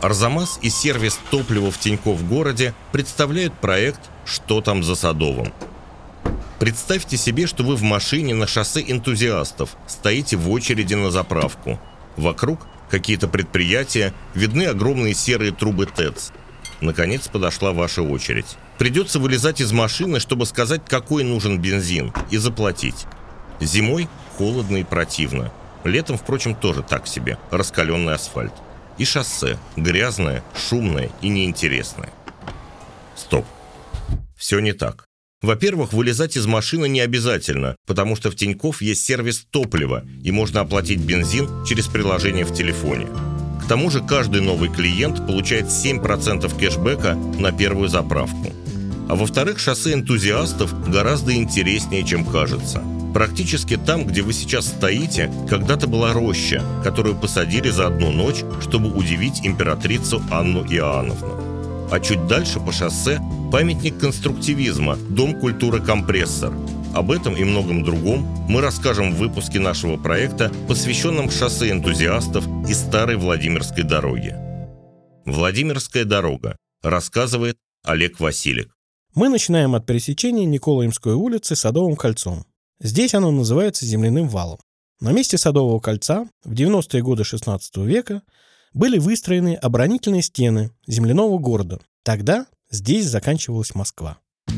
Арзамас и сервис топлива в Тинькофф-городе представляют проект «Что там за Садовым?». Представьте себе, что вы в машине на шоссе энтузиастов, стоите в очереди на заправку. Вокруг какие-то предприятия, видны огромные серые трубы ТЭЦ. Наконец подошла ваша очередь. Придется вылезать из машины, чтобы сказать, какой нужен бензин, и заплатить. Зимой холодно и противно. Летом, впрочем, тоже так себе, раскаленный асфальт. И шоссе грязное, шумное и неинтересное. Стоп. Все не так. Во-первых, вылезать из машины не обязательно, потому что в Тинькофф есть сервис топлива, и можно оплатить бензин через приложение в телефоне. К тому же каждый новый клиент получает 7% кэшбэка на первую заправку. А во-вторых, шоссе энтузиастов гораздо интереснее, чем кажется. Практически там, где вы сейчас стоите, когда-то была роща, которую посадили за одну ночь, чтобы удивить императрицу Анну Иоанновну. А чуть дальше по шоссе памятник конструктивизма, Дом культуры «Компрессор». Об этом и многом другом мы расскажем в выпуске нашего проекта, посвященном шоссе энтузиастов и старой Владимирской дороге. Владимирская дорога. Рассказывает Олег Василик. Мы начинаем от пересечения Николаемской улицы Садовым кольцом. Здесь оно называется земляным валом. На месте Садового кольца в 90-е годы XVI века были выстроены оборонительные стены земляного города. Тогда здесь заканчивалась Москва.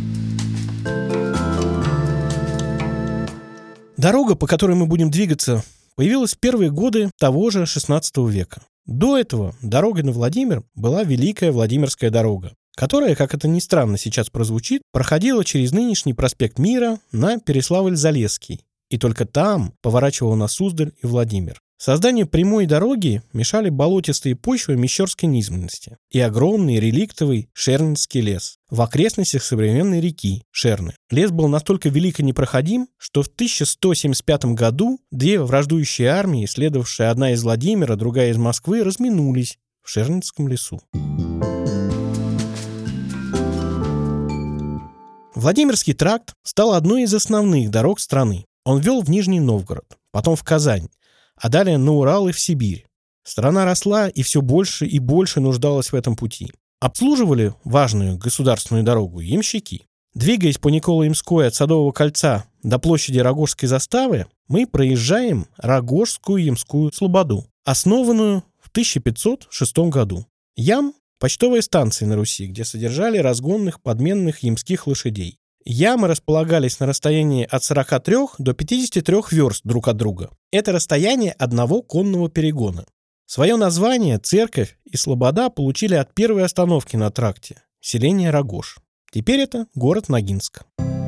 Дорога, по которой мы будем двигаться, появилась в первые годы того же XVI века. До этого дорогой на Владимир была Великая Владимирская дорога, которая, как это ни странно сейчас прозвучит, проходила через нынешний проспект Мира на Переславль-Залесский, и только там поворачивала на Суздаль и Владимир. Созданию прямой дороги мешали болотистые почвы Мещерской низменности и огромный реликтовый Шернинский лес в окрестностях современной реки Шерны. Лес был настолько велик и непроходим, что в 1175 году две враждующие армии, следовавшие одна из Владимира, другая из Москвы, разминулись в Шернинском лесу. Владимирский тракт стал одной из основных дорог страны. Он вел в Нижний Новгород, потом в Казань, а далее на Урал и в Сибирь. Страна росла и все больше и больше нуждалась в этом пути. Обслуживали важную государственную дорогу ямщики. Двигаясь по Николаемской от Садового кольца до площади Рогожской заставы, мы проезжаем Рогожскую ямскую слободу, основанную в 1506 году. Ям – почтовая станция на Руси, где содержали разгонных подменных ямских лошадей. Ямы располагались на расстоянии от 43 до 53 верст друг от друга. Это расстояние одного конного перегона. Свое название церковь и слобода получили от первой остановки на тракте – селение Рогож. Теперь это город Ногинск.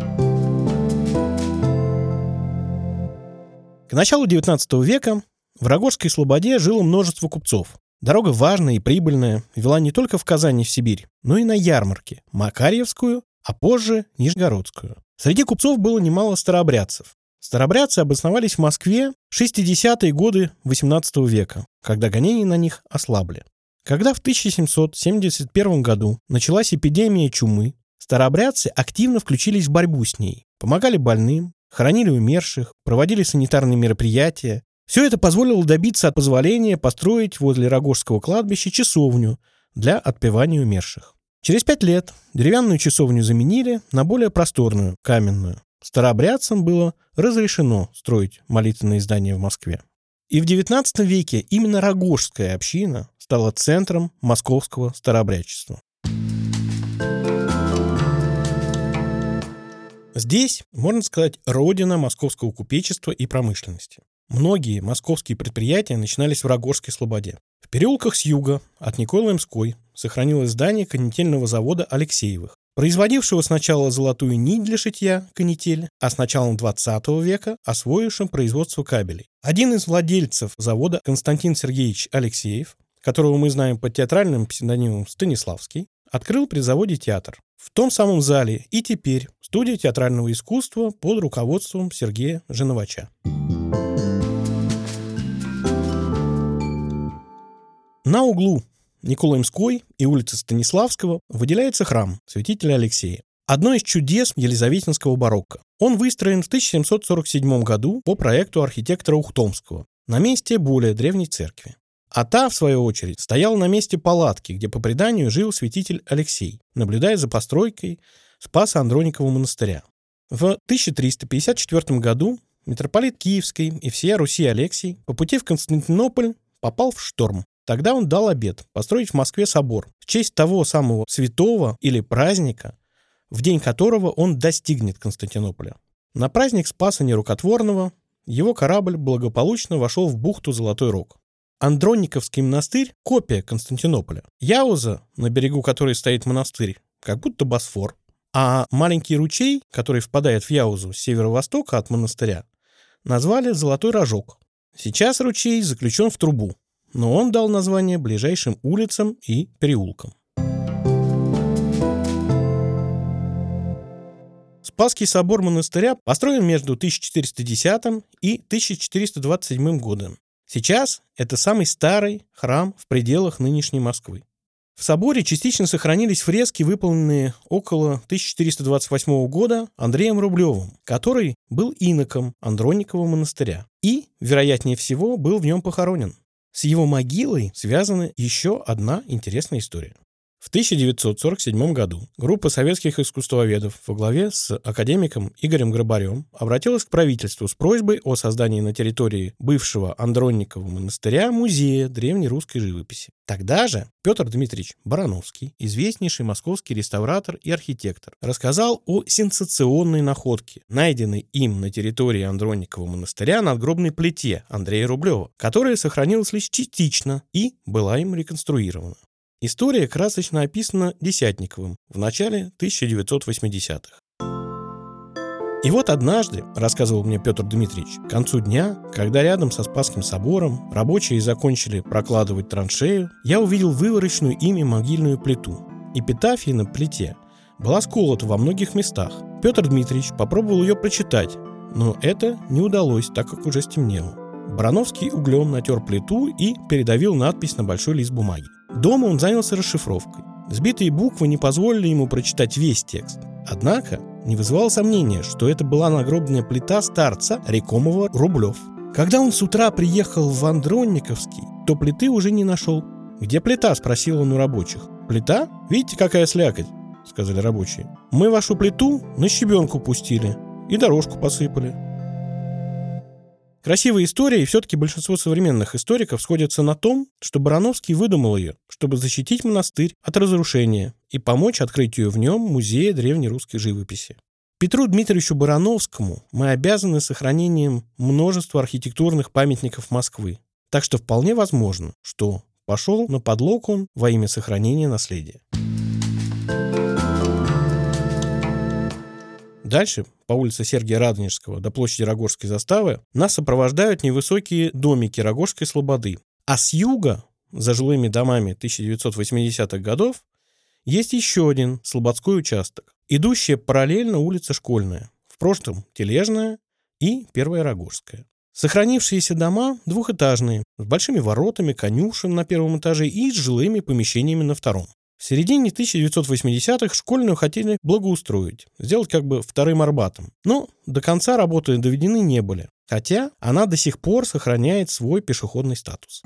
К началу XIX века в Рогожской слободе жило множество купцов. Дорога важная и прибыльная вела не только в Казань и в Сибирь, но и на ярмарки – Макарьевскую, а позже Нижегородскую. Среди купцов было немало старообрядцев. Старообрядцы обосновались в Москве в 60-е годы XVIII века, когда гонения на них ослабли. Когда в 1771 году началась эпидемия чумы, старообрядцы активно включились в борьбу с ней, помогали больным, хоронили умерших, проводили санитарные мероприятия. Все это позволило добиться позволения построить возле Рогожского кладбища часовню для отпевания умерших. Через 5 лет деревянную часовню заменили на более просторную, каменную. Старообрядцам было разрешено строить молитвенные здания в Москве. И в XIX веке именно Рогожская община стала центром московского старообрядчества. Здесь, можно сказать, родина московского купечества и промышленности. Многие московские предприятия начинались в Рогожской слободе. В переулках с юга, от Николаемской, сохранилось здание канительного завода Алексеевых, производившего сначала золотую нить для шитья канитель, а с началом XX века освоившим производство кабелей. Один из владельцев завода, Константин Сергеевич Алексеев, которого мы знаем под театральным псевдонимом Станиславский, открыл при заводе театр. В том самом зале и теперь студия театрального искусства под руководством Сергея Женовача. На углу Николаемской и улицы Станиславского выделяется храм святителя Алексея. Одно из чудес елизаветинского барокко. Он выстроен в 1747 году по проекту архитектора Ухтомского на месте более древней церкви. А та, в свою очередь, стояла на месте палатки, где по преданию жил святитель Алексей, наблюдая за постройкой Спаса Андроникова монастыря. В 1354 году митрополит Киевский и всея Руси Алексий по пути в Константинополь попал в шторм. Тогда он дал обет построить в Москве собор в честь того самого святого или праздника, в день которого он достигнет Константинополя. На праздник Спаса Нерукотворного его корабль благополучно вошел в бухту Золотой Рог. Андрониковский монастырь – копия Константинополя. Яуза, на берегу которой стоит монастырь, как будто Босфор. А маленький ручей, который впадает в Яузу с северо-востока от монастыря, назвали Золотой Рожок. Сейчас ручей заключен в трубу, но он дал название ближайшим улицам и переулкам. Спасский собор монастыря построен между 1410 и 1427 годом. Сейчас это самый старый храм в пределах нынешней Москвы. В соборе частично сохранились фрески, выполненные около 1428 года Андреем Рублевым, который был иноком Андроникова монастыря и, вероятнее всего, был в нем похоронен. С его могилой связана еще одна интересная история. В 1947 году группа советских искусствоведов во главе с академиком Игорем Грабарем обратилась к правительству с просьбой о создании на территории бывшего Андроникова монастыря музея древнерусской живописи. Тогда же Петр Дмитриевич Барановский, известнейший московский реставратор и архитектор, рассказал о сенсационной находке, найденной им на территории Андроникова монастыря надгробной плите Андрея Рублева, которая сохранилась лишь частично и была им реконструирована. История красочно описана Десятниковым в начале 1980-х. И вот однажды, рассказывал мне Петр Дмитриевич, к концу дня, когда рядом со Спасским собором рабочие закончили прокладывать траншею, я увидел вывороченную ими могильную плиту. Эпитафия на плите была сколота во многих местах. Петр Дмитриевич попробовал ее прочитать, но это не удалось, так как уже стемнело. Барановский углем натер плиту и передавил надпись на большой лист бумаги. Дома он занялся расшифровкой. Сбитые буквы не позволили ему прочитать весь текст. Однако не вызывало сомнения, что это была надгробная плита старца, рекомого Рублев. Когда он с утра приехал в Андрониковский, то плиты уже не нашел. «Где плита?» – спросил он у рабочих. «Плита? Видите, какая слякоть?» – сказали рабочие. «Мы вашу плиту на щебенку пустили и дорожку посыпали». Красивая история, и все-таки большинство современных историков сходятся на том, что Барановский выдумал ее, чтобы защитить монастырь от разрушения и помочь открытию в нем музея древнерусской живописи. Петру Дмитриевичу Барановскому мы обязаны сохранением множества архитектурных памятников Москвы. Так что вполне возможно, что пошел на подлог он во имя сохранения наследия. Дальше, по улице Сергия Радонежского до площади Рогожской заставы, нас сопровождают невысокие домики Рогожской слободы. А с юга, за жилыми домами 1980-х годов, есть еще один слободской участок, идущая параллельно улица Школьная, в прошлом Тележная и Первая Рогожская. Сохранившиеся дома двухэтажные, с большими воротами, конюшен на первом этаже и с жилыми помещениями на втором. В середине 1980-х Школьную хотели благоустроить, сделать как бы вторым Арбатом. Но до конца работы доведены не были, хотя она до сих пор сохраняет свой пешеходный статус.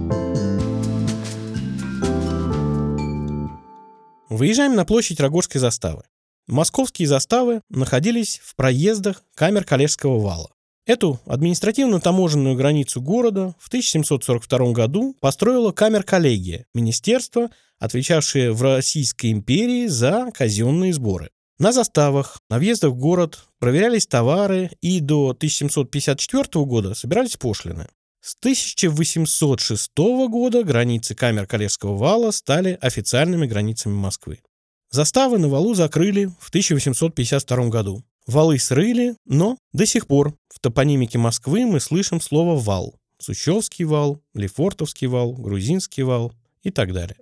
Выезжаем на площадь Рогожской заставы. Московские заставы находились в проездах камер Коллежского вала. Эту административно-таможенную границу города в 1742 году построила камер-коллегия, министерство, отвечавшее в Российской империи за казенные сборы. На заставах, на въездах в город проверялись товары, и до 1754 года собирались пошлины. С 1806 года границы камер Коллежского вала стали официальными границами Москвы. Заставы на валу закрыли в 1852 году. Валы срыли, но до сих пор в топонимике Москвы мы слышим слово «вал». Сущевский вал, Лефортовский вал, Грузинский вал и так далее.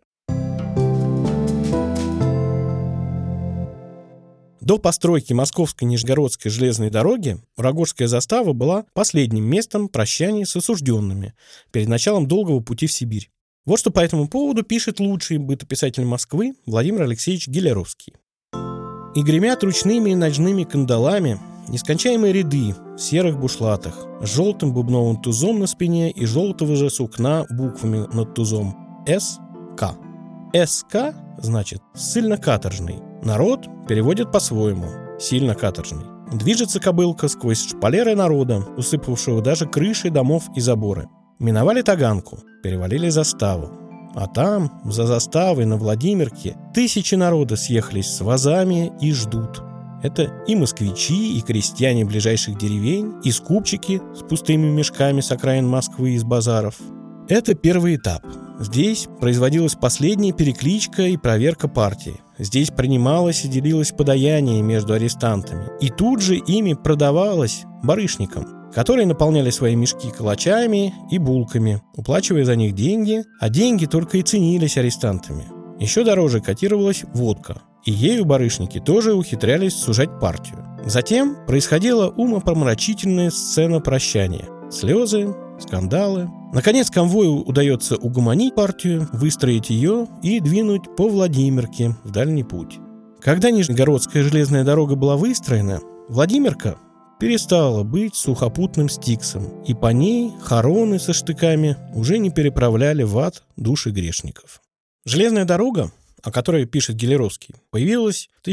До постройки Московской Нижегородской железной дороги Рогожская застава была последним местом прощания с осужденными перед началом долгого пути в Сибирь. Вот что по этому поводу пишет лучший бытописатель Москвы Владимир Алексеевич Гелеровский. «И гремят ручными и ножными кандалами, нескончаемые ряды в серых бушлатах с желтым бубновым тузом на спине и желтого же сукна буквами над тузом СК. СК значит «ссыльно-каторжный». Народ переводит по-своему «сильно-каторжный». Движется кобылка сквозь шпалеры народа, усыпавшего даже крыши домов и заборы. Миновали Таганку, перевалили заставу. А там, за заставой на Владимирке, тысячи народа съехались с вазами и ждут. Это и москвичи, и крестьяне ближайших деревень, и скупчики с пустыми мешками с окраин Москвы и из базаров. Это первый этап. Здесь производилась последняя перекличка и проверка партии. Здесь принималось и делилось подаяние между арестантами. И тут же ими продавалось барышникам, которые наполняли свои мешки калачами и булками, уплачивая за них деньги, а деньги только и ценились арестантами. Еще дороже котировалась водка, и ею барышники тоже ухитрялись сужать партию. Затем происходила умопомрачительная сцена прощания. Слезы, скандалы. Наконец конвою удается угомонить партию, выстроить ее и двинуть по Владимирке в дальний путь. Когда Нижегородская железная дорога была выстроена, Владимирка перестала быть сухопутным Стиксом, и по ней хороны со штыками уже не переправляли в ад души грешников. Железная дорога, о которой пишет Гелеровский, появилась в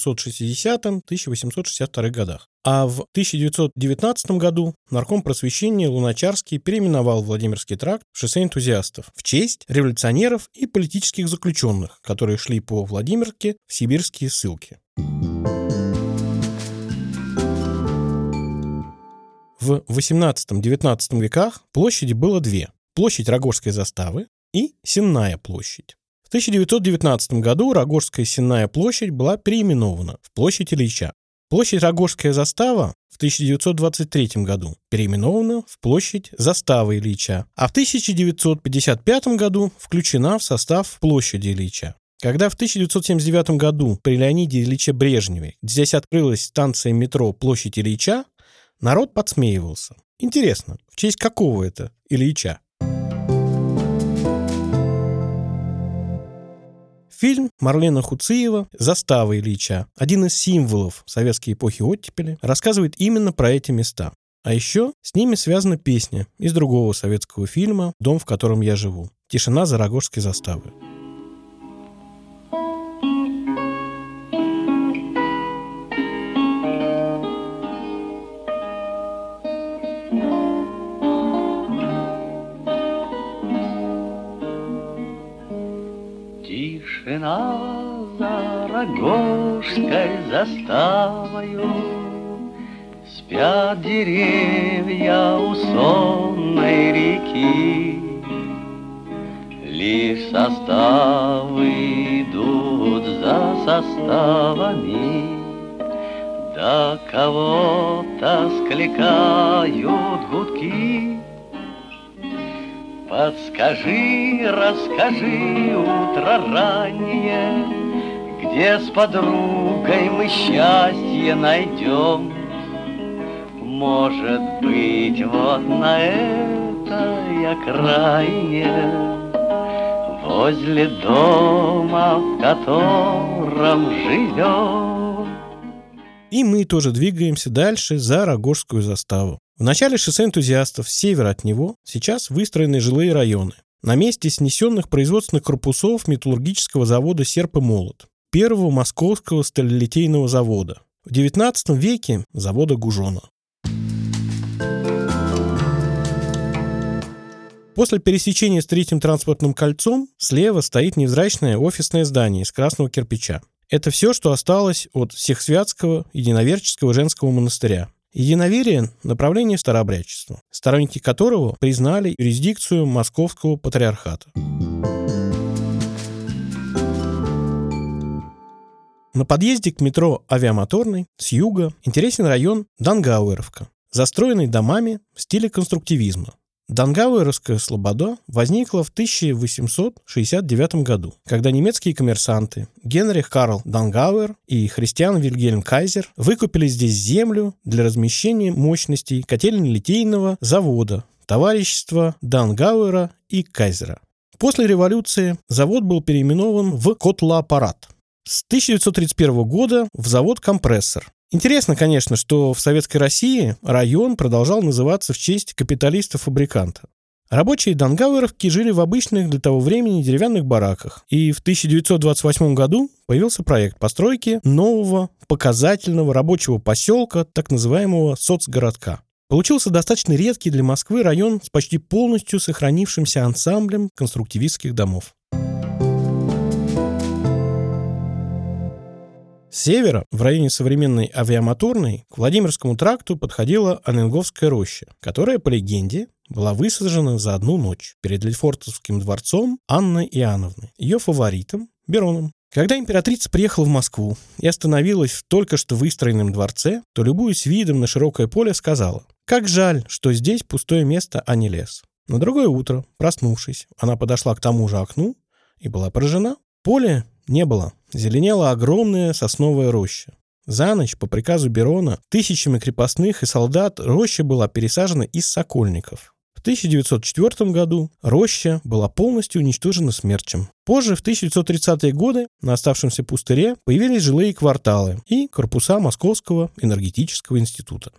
1860-1862 годах. А в 1919 году нарком просвещения Луначарский переименовал Владимирский тракт в шоссе энтузиастов в честь революционеров и политических заключенных, которые шли по Владимирке в сибирские ссылки. В XVIII-XIX веках площади было две – площадь Рогожской заставы и Сенная площадь. В 1919 году Рогожская Сенная площадь была переименована в площадь Ильича. Площадь Рогожская застава в 1923 году переименована в площадь Заставы Ильича, а в 1955 году включена в состав площади Ильича. Когда в 1979 году при Леониде Ильиче Брежневе здесь открылась станция метро Площадь Ильича, народ подсмеивался. Интересно, в честь какого это Ильича? Фильм Марлена Хуциева «Застава Ильича», один из символов советской эпохи оттепели, рассказывает именно про эти места. А еще с ними связана песня из другого советского фильма «Дом, в котором я живу». Тишина за Рогожской заставой. Тишина за Рогожской заставою, спят деревья у сонной реки, лишь составы идут за составами, да кого-то скликают гудки. Подскажи, расскажи, утро раннее, где с подругой мы счастье найдем. Может быть, вот на этой окраине, возле дома, в котором живем. И мы тоже двигаемся дальше за Рогожскую заставу. В начале шоссе энтузиастов с севера от него сейчас выстроены жилые районы. На месте снесенных производственных корпусов металлургического завода «Серп и молот», первого московского сталелитейного завода. В XIX веке завода Гужона. После пересечения с Третьим транспортным кольцом слева стоит невзрачное офисное здание из красного кирпича. Это все, что осталось от Всехсвятского единоверческого женского монастыря. Единоверие – направление старообрядчества, сторонники которого признали юрисдикцию Московского патриархата. На подъезде к метро Авиамоторной с юга интересен район Дангауэровка, застроенный домами в стиле конструктивизма. Дангауэровская слобода возникла в 1869 году, когда немецкие коммерсанты Генрих Карл Дангауэр и Христиан Вильгельм Кайзер выкупили здесь землю для размещения мощностей котельно-литейного завода товарищества Дангауэра и Кайзера. После революции завод был переименован в Котлоаппарат. С 1931 года в завод «Компрессор». Интересно, конечно, что в Советской России район продолжал называться в честь капиталиста-фабриканта. Рабочие Дангауэровки жили в обычных для того времени деревянных бараках, и в 1928 году появился проект постройки нового показательного рабочего поселка, так называемого соцгородка. Получился достаточно редкий для Москвы район с почти полностью сохранившимся ансамблем конструктивистских домов. С севера, в районе современной Авиамоторной, к Владимирскому тракту подходила Анненговская роща, которая, по легенде, была высажена за одну ночь перед Лефортовским дворцом Анны Иоанновны, ее фаворитом Бероном. Когда императрица приехала в Москву и остановилась в только что выстроенном дворце, то, любуясь видом на широкое поле, сказала: «Как жаль, что здесь пустое место, а не лес». На другое утро, проснувшись, она подошла к тому же окну и была поражена. Поля не было, зеленела огромная сосновая роща. За ночь, по приказу Берона, тысячами крепостных и солдат роща была пересажена из сокольников. В 1904 году роща была полностью уничтожена смерчем. Позже, в 1930-е годы, на оставшемся пустыре появились жилые кварталы и корпуса Московского энергетического института.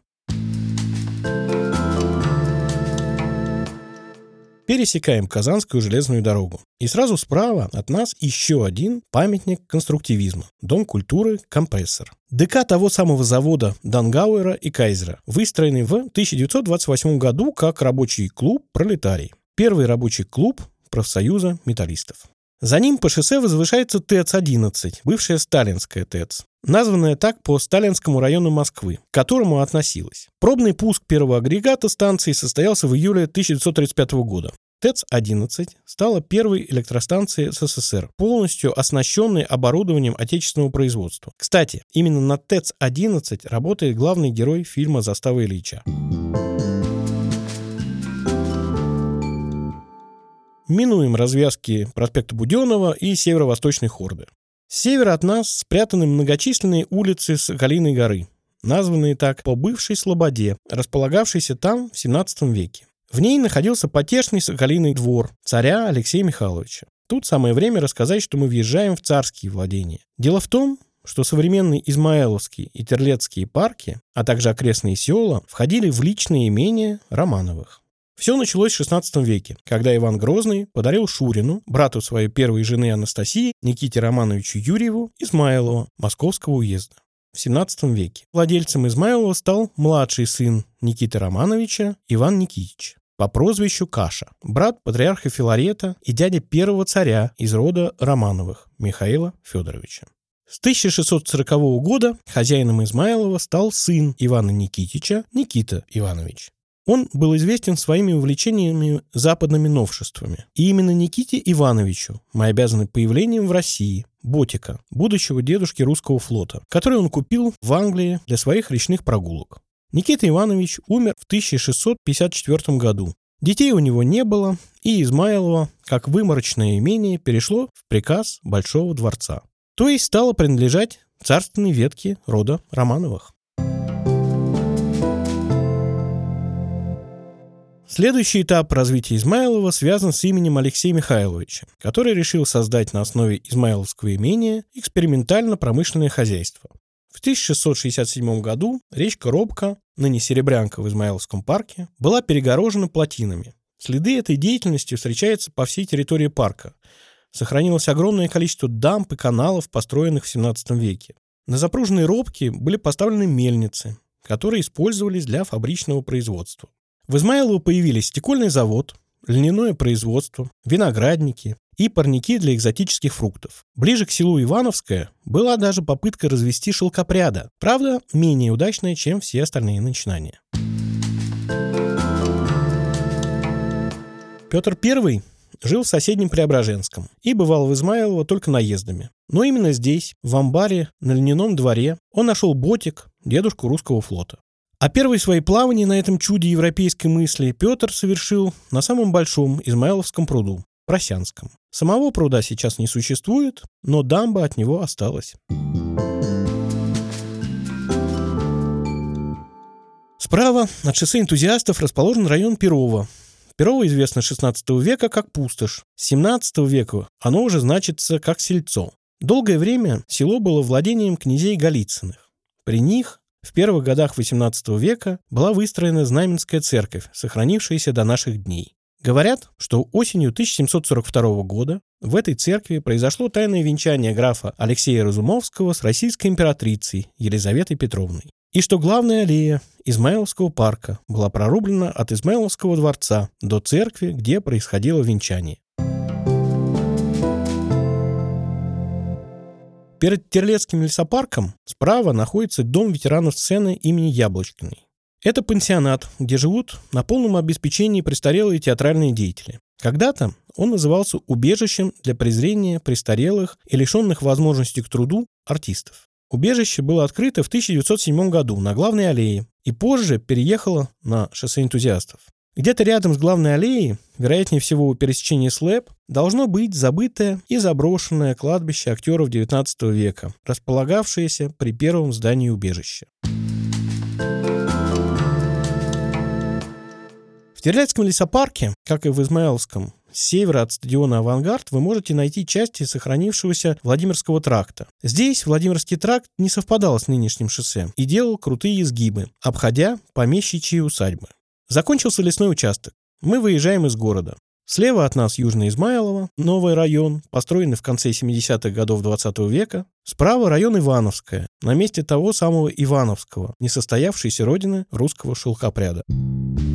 Пересекаем Казанскую железную дорогу. И сразу справа от нас еще один памятник конструктивизма – Дом культуры «Компрессор». ДК того самого завода Дангауэра и Кайзера, выстроенный в 1928 году как рабочий клуб «Пролетарий». Первый рабочий клуб профсоюза металлистов. За ним по шоссе возвышается ТЭЦ-11, бывшая сталинская ТЭЦ, названная так по Сталинскому району Москвы, к которому относилась. Пробный пуск первого агрегата станции состоялся в июле 1935 года. ТЭЦ-11 стала первой электростанцией СССР, полностью оснащенной оборудованием отечественного производства. Кстати, именно на ТЭЦ-11 работает главный герой фильма «Застава Ильича». Минуем развязки проспекта Буденного и северо-восточной Хорды. С севера от нас спрятаны многочисленные улицы Соколиной горы, названные так по бывшей слободе, располагавшейся там в XVII веке. В ней находился потешный Соколиный двор царя Алексея Михайловича. Тут самое время рассказать, что мы въезжаем в царские владения. Дело в том, что современные Измайловские и Терлецкие парки, а также окрестные села, входили в личное имение Романовых. Все началось в XVI веке, когда Иван Грозный подарил Шурину, брату своей первой жены Анастасии, Никите Романовичу Юрьеву, Измайлова, Московского уезда. В XVII веке владельцем Измайлова стал младший сын Никиты Романовича Иван Никитич по прозвищу Каша, брат патриарха Филарета и дядя первого царя из рода Романовых Михаила Федоровича. С 1640 года хозяином Измайлова стал сын Ивана Никитича Никита Иванович. Он был известен своими увлечениями западными новшествами. И именно Никите Ивановичу мы обязаны появлением в России ботика, будущего дедушки русского флота, который он купил в Англии для своих речных прогулок. Никита Иванович умер в 1654 году. Детей у него не было, и Измайлово, как выморочное имение, перешло в приказ Большого дворца. То есть стало принадлежать царственной ветке рода Романовых. Следующий этап развития Измайлова связан с именем Алексея Михайловича, который решил создать на основе измайловского имения экспериментально-промышленное хозяйство. В 1667 году речка Робка, ныне Серебрянка в Измайловском парке, была перегорожена плотинами. Следы этой деятельности встречаются по всей территории парка. Сохранилось огромное количество дамб и каналов, построенных в XVII веке. На запруженной Робке были поставлены мельницы, которые использовались для фабричного производства. В Измайлово появились стекольный завод, льняное производство, виноградники и парники для экзотических фруктов. Ближе к селу Ивановское была даже попытка развести шелкопряда, правда, менее удачная, чем все остальные начинания. Петр I жил в соседнем Преображенском и бывал в Измайлово только наездами. Но именно здесь, в амбаре на льняном дворе, он нашел ботик, дедушку русского флота. А первые свои плавания на этом чуде европейской мысли Петр совершил на самом большом Измайловском пруду – Просянском. Самого пруда сейчас не существует, но дамба от него осталась. Справа от шоссе энтузиастов расположен район Перово. Перово известно с XVI века как пустошь. С XVII века оно уже значится как сельцо. Долгое время село было владением князей Голицыных. При них В первых годах XVIII века была выстроена Знаменская церковь, сохранившаяся до наших дней. Говорят, что осенью 1742 года в этой церкви произошло тайное венчание графа Алексея Разумовского с российской императрицей Елизаветой Петровной, и что главная аллея Измайловского парка была прорублена от Измайловского дворца до церкви, где происходило венчание. Перед Терлецким лесопарком справа находится дом ветеранов сцены имени Яблочкиной. Это пансионат, где живут на полном обеспечении престарелые театральные деятели. Когда-то он назывался убежищем для презрения престарелых и лишенных возможности к труду артистов. Убежище было открыто в 1907 году на главной аллее и позже переехало на шоссе энтузиастов. Где-то рядом с главной аллеей, вероятнее всего у пересечения Слэп, должно быть забытое и заброшенное кладбище актеров XIX века, располагавшееся при первом здании убежища. В Терлецком лесопарке, как и в Измайловском, с севера от стадиона «Авангард» вы можете найти части сохранившегося Владимирского тракта. Здесь Владимирский тракт не совпадал с нынешним шоссе и делал крутые изгибы, обходя помещичьи усадьбы. Закончился лесной участок. Мы выезжаем из города. Слева от нас Южное Измайлово, новый район, построенный в конце 70-х годов XX века. Справа район Ивановское, на месте того самого Ивановского, несостоявшейся родины русского шелкопряда.